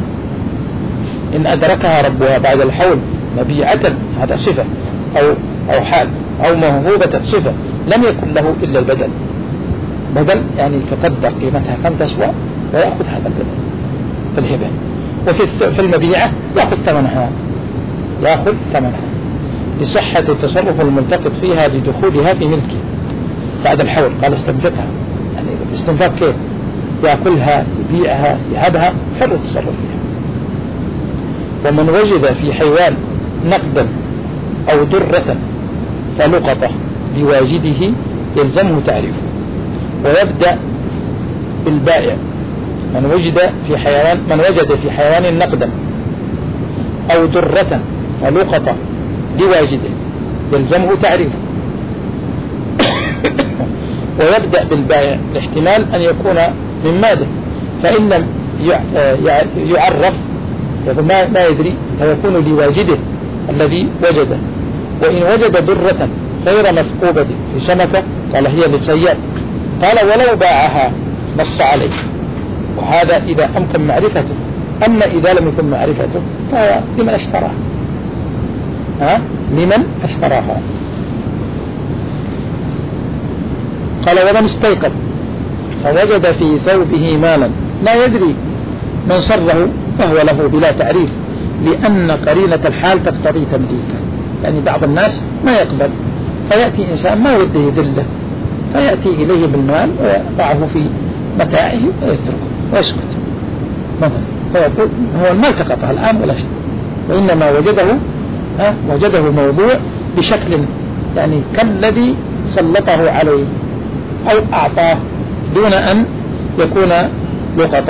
إن أدركها ربها بعد الحول مبيعة هذا صفة أو أو حال أو موهوبة صفة لم يكن له إلا البدل، بدل يعني تقدر قيمتها كم تسوى ويأخذ هذا البدل في الهبة، وفي في المبيعة يأخذ ثمنها يأخذ ثمنها لصحة التصرف الملتقط فيها لدخولها في ملكه بعد الحول. قال استنفقها، يعني استنفاق كيف؟ يأكلها يبيعها يهبها حر التصرف فيها. ومن وجد في حيوان نقدا أو درة فلقطة بواجده يلزمه تعريفه. ويبدأ بالبائع من وجد في حيوان من وجد في حيوان نقدا أو درة فلقطة بواجده يلزمه تعريفه. ويبدأ بالبائع لاحتمال أن يكون من ماده، فإن لم يعرف ما يدري فيكون لواجده الذي وجده. وإن وجد درة غير مثقوبة في سمكة قال هي للصياد، قال ولو باعها نص عليه، وهذا إذا أمكن معرفته. أما إذا لم يكن معرفته فهو لمن اشتراها ها لمن اشتراها. قال ومن استيقظ فوجد في ثوبه مالا لا يدري من سره فهو له بلا تعريف، لأن قرينة الحال تقتضي تمليكه. يعني بعض الناس ما يقبل، فيأتي إنسان ما وده يذله فيأتي إليه بالمال ويضعه في متاعه ويتركه ويسكت مثلا، فيقول هو المال تقطع الآن ولا شيء، وإنما وجده ها وجده موضوع بشكل يعني كالذي سلطه عليه أو أعطاه دون أن يكون لقطه.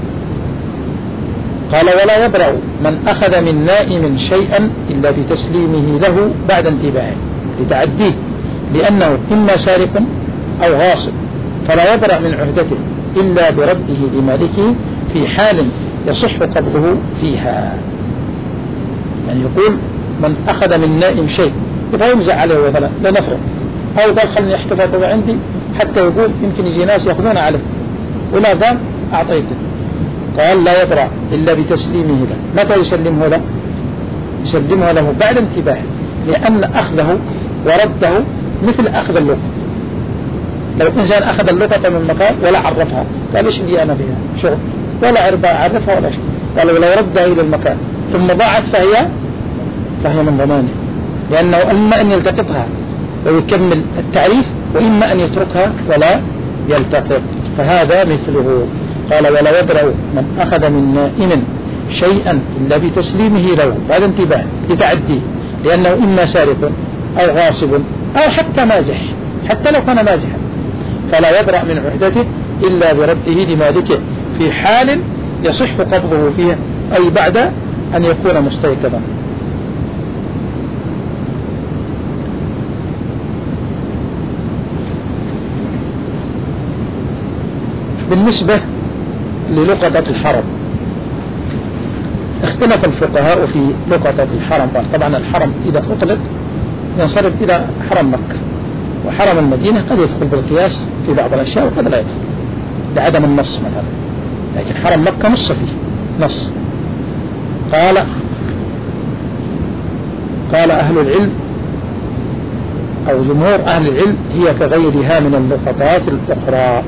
قال ولا يبرأ من أخذ من نائم شيئا إلا بتسليمه له بعد انتباهه لتعديه، لأنه إما سارق أو غاصب، فلا يبرأ من عهدته إلا برده لمالكه في حال يصح قبضه فيها. يعني يقول من أخذ من نائم شيء يبغى يمزع عليه مثلا لنفرض، أو قال خلني احتفظ عندي حتى يقول يمكن يجي ناس يأخذون عليه ولا ذا أعطيته، قال لا يبرأ إلا بتسليمه له. متى يسلمه له؟ يسلمه له بعد انتباهه، لأن أخذه ورده مثل أخذ اللقطة. لو إنسان أخذ اللقطة من مكان ولا عرفها قال إيش اللي أنا بها شغل ولا عرفها ولا شيء، قال ولو ردها إلى المكان ثم ضاعت فهي فهي من ضمانه، لأنه إما أن يلتقطها ويكمل التعريف وإما أن يتركها ولا يلتقط، فهذا مثله. قال ولا يبرأ من أخذ من نائم شيئا إلا بتسليمه له بعد انتباه لتعديه، لأنه إما سارق أو غاصب أو حتى مازح، حتى لو كان مازحا فلا يبرأ من عهدته إلا برده لمالكه في حال يصح قبضه فيها، أي بعد أن يكون مستيقظا. بالنسبة للقطة الحرم، اختلف الفقهاء في لقطة الحرم. طبعا الحرم إذا أطلق ينصرف إلى حرم مكة، وحرم المدينة قد يدخل بالقياس في بعض الأشياء وقد لا يدخل لعدم النص مثلا، لكن حرم مكة نص فيه نص. قال قال أهل العلم أو جمهور أهل العلم هي كغيرها من اللقطات الأخرى،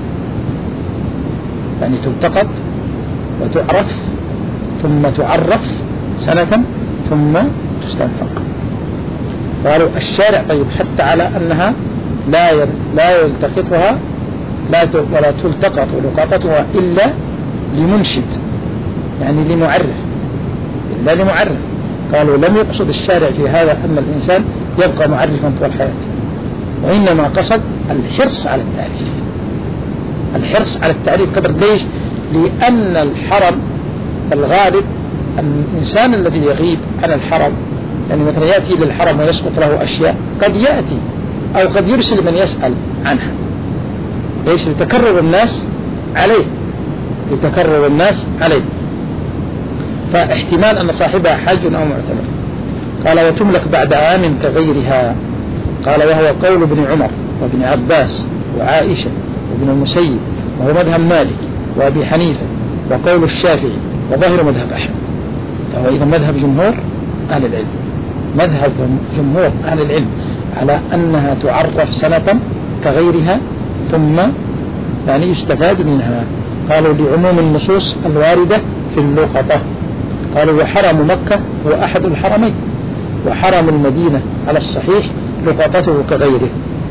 يعني تلتقط وتعرف ثم تعرف سنة ثم تستنفق. قالوا الشارع طيب حتى على أنها لا لا يلتقطها لا ولا تلتقط لقطتها إلا لمنشد، يعني لمعرف، إلا لمعرف. قالوا لم يقصد الشارع في هذا أن الإنسان يبقى معرفا طول حياته، وإنما قصد الحرص على التعريف، الحرص على التعريف قدر. ليش؟ لأن الحرم الغالب أن الإنسان الذي يغيب عن الحرم، يعني مثلا يأتي للحرم ويسقط له أشياء، قد يأتي أو قد يرسل من يسأل عنها. ليش؟ لتكرر الناس عليه، لتكرر الناس عليه، فاحتمال أن صاحبها حج أو معتمر. قال وتملك بعد عام كغيرها. قال وهو قول ابن عمر وابن عباس وعائشة وابن المسيب، وهو مذهب مالك وأبي حنيفة وقول الشافعي وظاهر مذهب أحمد. فهو إذا مذهب جمهور أهل العلم، مذهب جمهور أهل العلم على أنها تعرف سنة كغيرها ثم يعني يستفاد منها. قالوا لعموم النصوص الواردة في اللقطة. قالوا وحرم مكة هو أحد الحرمين، وحرم المدينة على الصحيح لقطته كغيره.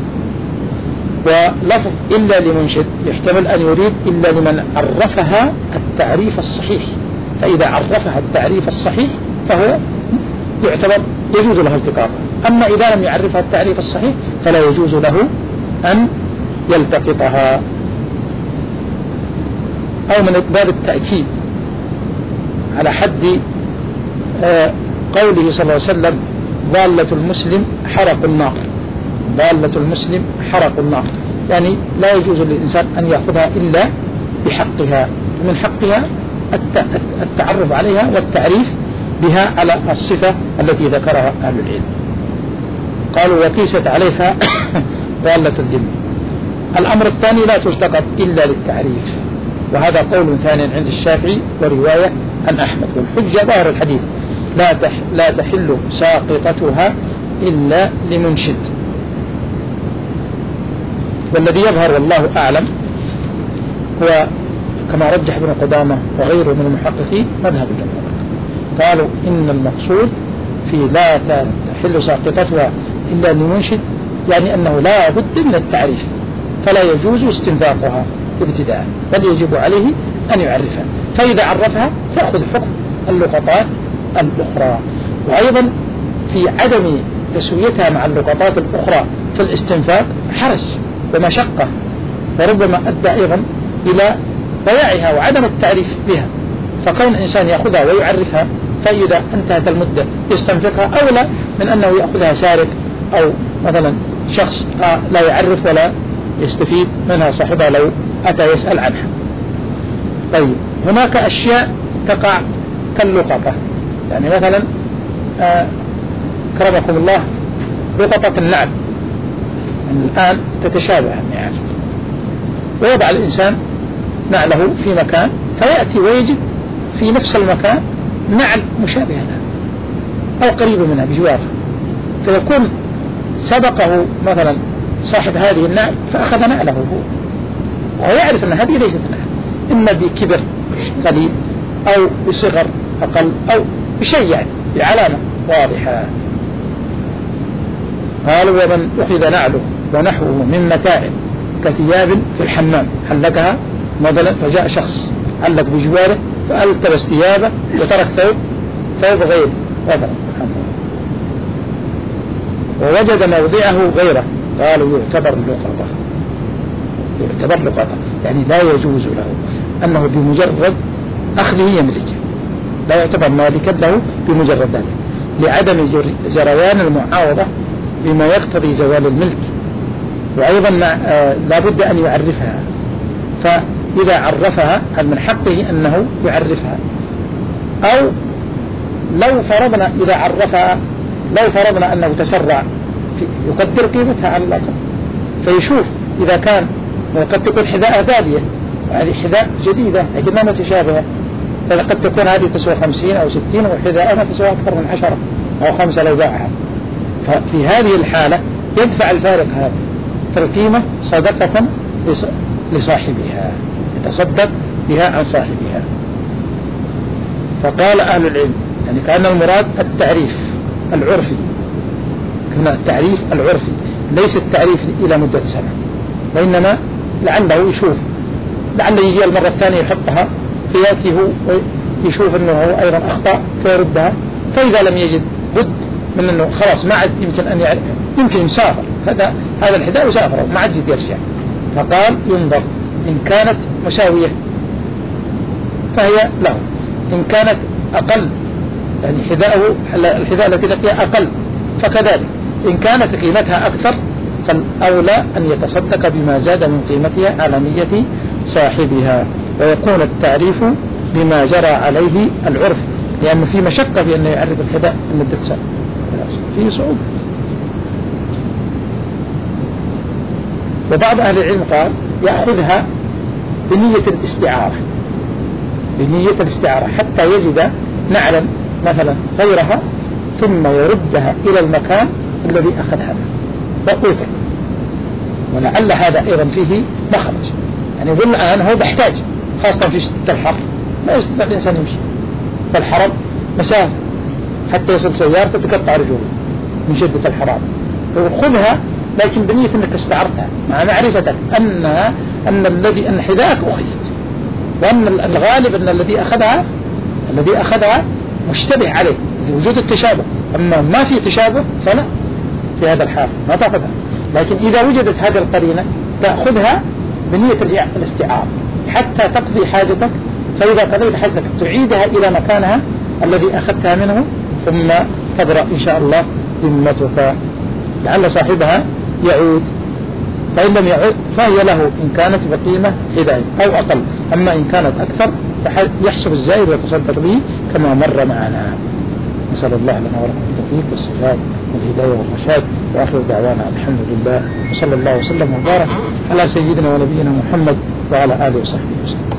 ولفظ إلا لمنشد يحتمل أن يريد إلا لمن عرفها التعريف الصحيح، فإذا عرفها التعريف الصحيح فهو يعتبر يجوز له التقاطها. أما إذا لم يعرفها التعريف الصحيح فلا يجوز له أن يلتقطها. أو من باب التأكيد على حد قوله صلى الله عليه وسلم ضالة المسلم حرق النار، ضالة المسلم حرق النار، يعني لا يجوز للإنسان أن يأخذها إلا بحقها، من حقها التعرف عليها والتعريف بها على الصفة التي ذكرها أهل العلم. قالوا وقيست عليها ضالة الذم. الأمر الثاني لا تلتقط إلا للتعريف، وهذا قول ثاني عند الشافعي ورواية عن أحمد. والحجة ظاهر الحديث لا تح لا تحل ساقطتها إلا لمنشد. والذي يظهر والله أعلم هو كما رجح ابن قدامة وغيره من المحققين مذهب الجمهور. قالوا إن المقصود في لا تحل ساقطتها إلا لمنشد يعني أنه لا بد من التعريف، فلا يجوز استنفاقها ابتداء، بل يجب عليه أن يعرفها. فإذا عرفها تأخذ حكم اللقطات الأخرى. وأيضا في عدم تسويتها مع اللقطات الأخرى في الاستنفاق حرج ومشقة، وربما أدى أيضا إلى ضياعها وعدم التعريف بها. فكون إنسان يأخذها ويعرفها فإذا انتهت المدة يستنفقها أولى من أنه يأخذها سارق أو مثلا شخص لا يعرف ولا يستفيد منها صاحبها لو أتى يسأل عنها. طيب هناك أشياء تقع كاللقطة، يعني مثلا آه كرمكم الله لقطة النعل يعني الآن تتشابه يعني، ويضع الإنسان نعله في مكان فيأتي ويجد في نفس المكان نعل مشابه لها أو قريب منها بجواره، فيكون سبقه مثلا صاحب هذه النعل فأخذ نعله هو، ويعرف أن هذه ليست نعل، إما بكبر قليل أو بصغر أقل أو بشيء يعني بعلامة واضحة. قالوا ومن أخذ نعله ونحوه من متاع كثياب في الحمام حلقها مثلا، فجاء شخص علق بجواره فالتبس ثيابه وترك ثوب ثوب غيره مثلا ووجد موضعه غيره، قالوا يعتبر لقطة، يعتبر لقطة يعني لا يجوز له أنه بمجرد أخذه يملكه، لا يعتبر مالكا له بمجرد ذلك، لعدم جريان المعاوضة بما يقتضي زوال الملك. وأيضا آه لا بد أن يعرفها، إذا عرفها هل من حقه أنه يعرفها؟ أو لو فرضنا إذا عرفها، لو فرضنا أنه تسرع يقدر قيمتها على الأقل، فيشوف إذا كان قد تكون حذاء بادية هذه حذاء جديدة لكن ما متشابهة، فقد تكون هذه تسوى خمسين أو ستين وحذاءها تسوى أكثر من عشرة أو خمسة لو باعها. ففي هذه الحالة يدفع الفارق هذا فالقيمة صدقة لصاحبها، يتصدق بها عن صاحبها. فقال أهل العلم يعني كأن المراد التعريف العرفي، كان التعريف العرفي ليس التعريف إلى مدة سنة، وإنما لعله يشوف، لعله يجي المرة الثانية يحطها فيأتيه ويشوف أنه هو أيضا أخطأ فيردها، فإذا لم يجد بد من أنه خلاص ما عاد يمكن أن يعرف، يمكن يسافر هذا هذا الحذاء يسافر ما عاد يرجع. فقال ينظر إن كانت مساوية فهي له، إن كانت أقل يعني حذاءه الحذاء التي لقيها أقل فكذلك، إن كانت قيمتها أكثر فالأولى أن يتصدق بما زاد من قيمتها على نية صاحبها، ويكون التعريف بما جرى عليه العرف، لأنه في مشقة في أنه يعرف الحذاء لمدة سنة، فيه صعوبة. وبعض أهل العلم قال يأخذها بنية الاستعارة، بنية الاستعارة حتى يجد نعلا مثلا غيرها ثم يردها إلى المكان الذي أخذها ويترك. ولعل هذا أيضا فيه مخرج، يعني يقول الآن هو بحتاج خاصة في شدة الحر لا يستطيع الإنسان يمشي، فالحرم مسافة حتى يصل سيارته تقطع رجوله من شدة الحرارة، خذها لكن بنية أنك استعرتها مع معرفتك أنها أن الذي أن حذاءك أخذت، وأن الغالب أن الذي أخذها الذي أخذها مشتبه عليه وجود التشابه، أما ما في تشابه فلا في هذا الحال ما تأخذها. لكن إذا وجدت هذه القرينة تأخذها بنية الاستعارة حتى تقضي حاجتك، فإذا قضيت حاجتك تعيدها إلى مكانها الذي أخذتها منه ثم تبرأ إن شاء الله ذمتك، لعل صاحبها يعود، فإن لم يعود فهي له إن كانت بقيمة حذاء أو أقل، أما إن كانت أكثر فيحسب الزائد ويتصدق به كما مر معنا. نسأل الله لنا ولكم التوفيق والسداد والهداية والرشاد، وآخر دعوانا الحمد لله، وصلى الله وسلم وبارك على سيدنا ونبينا محمد وعلى آله وصحبه وسلم.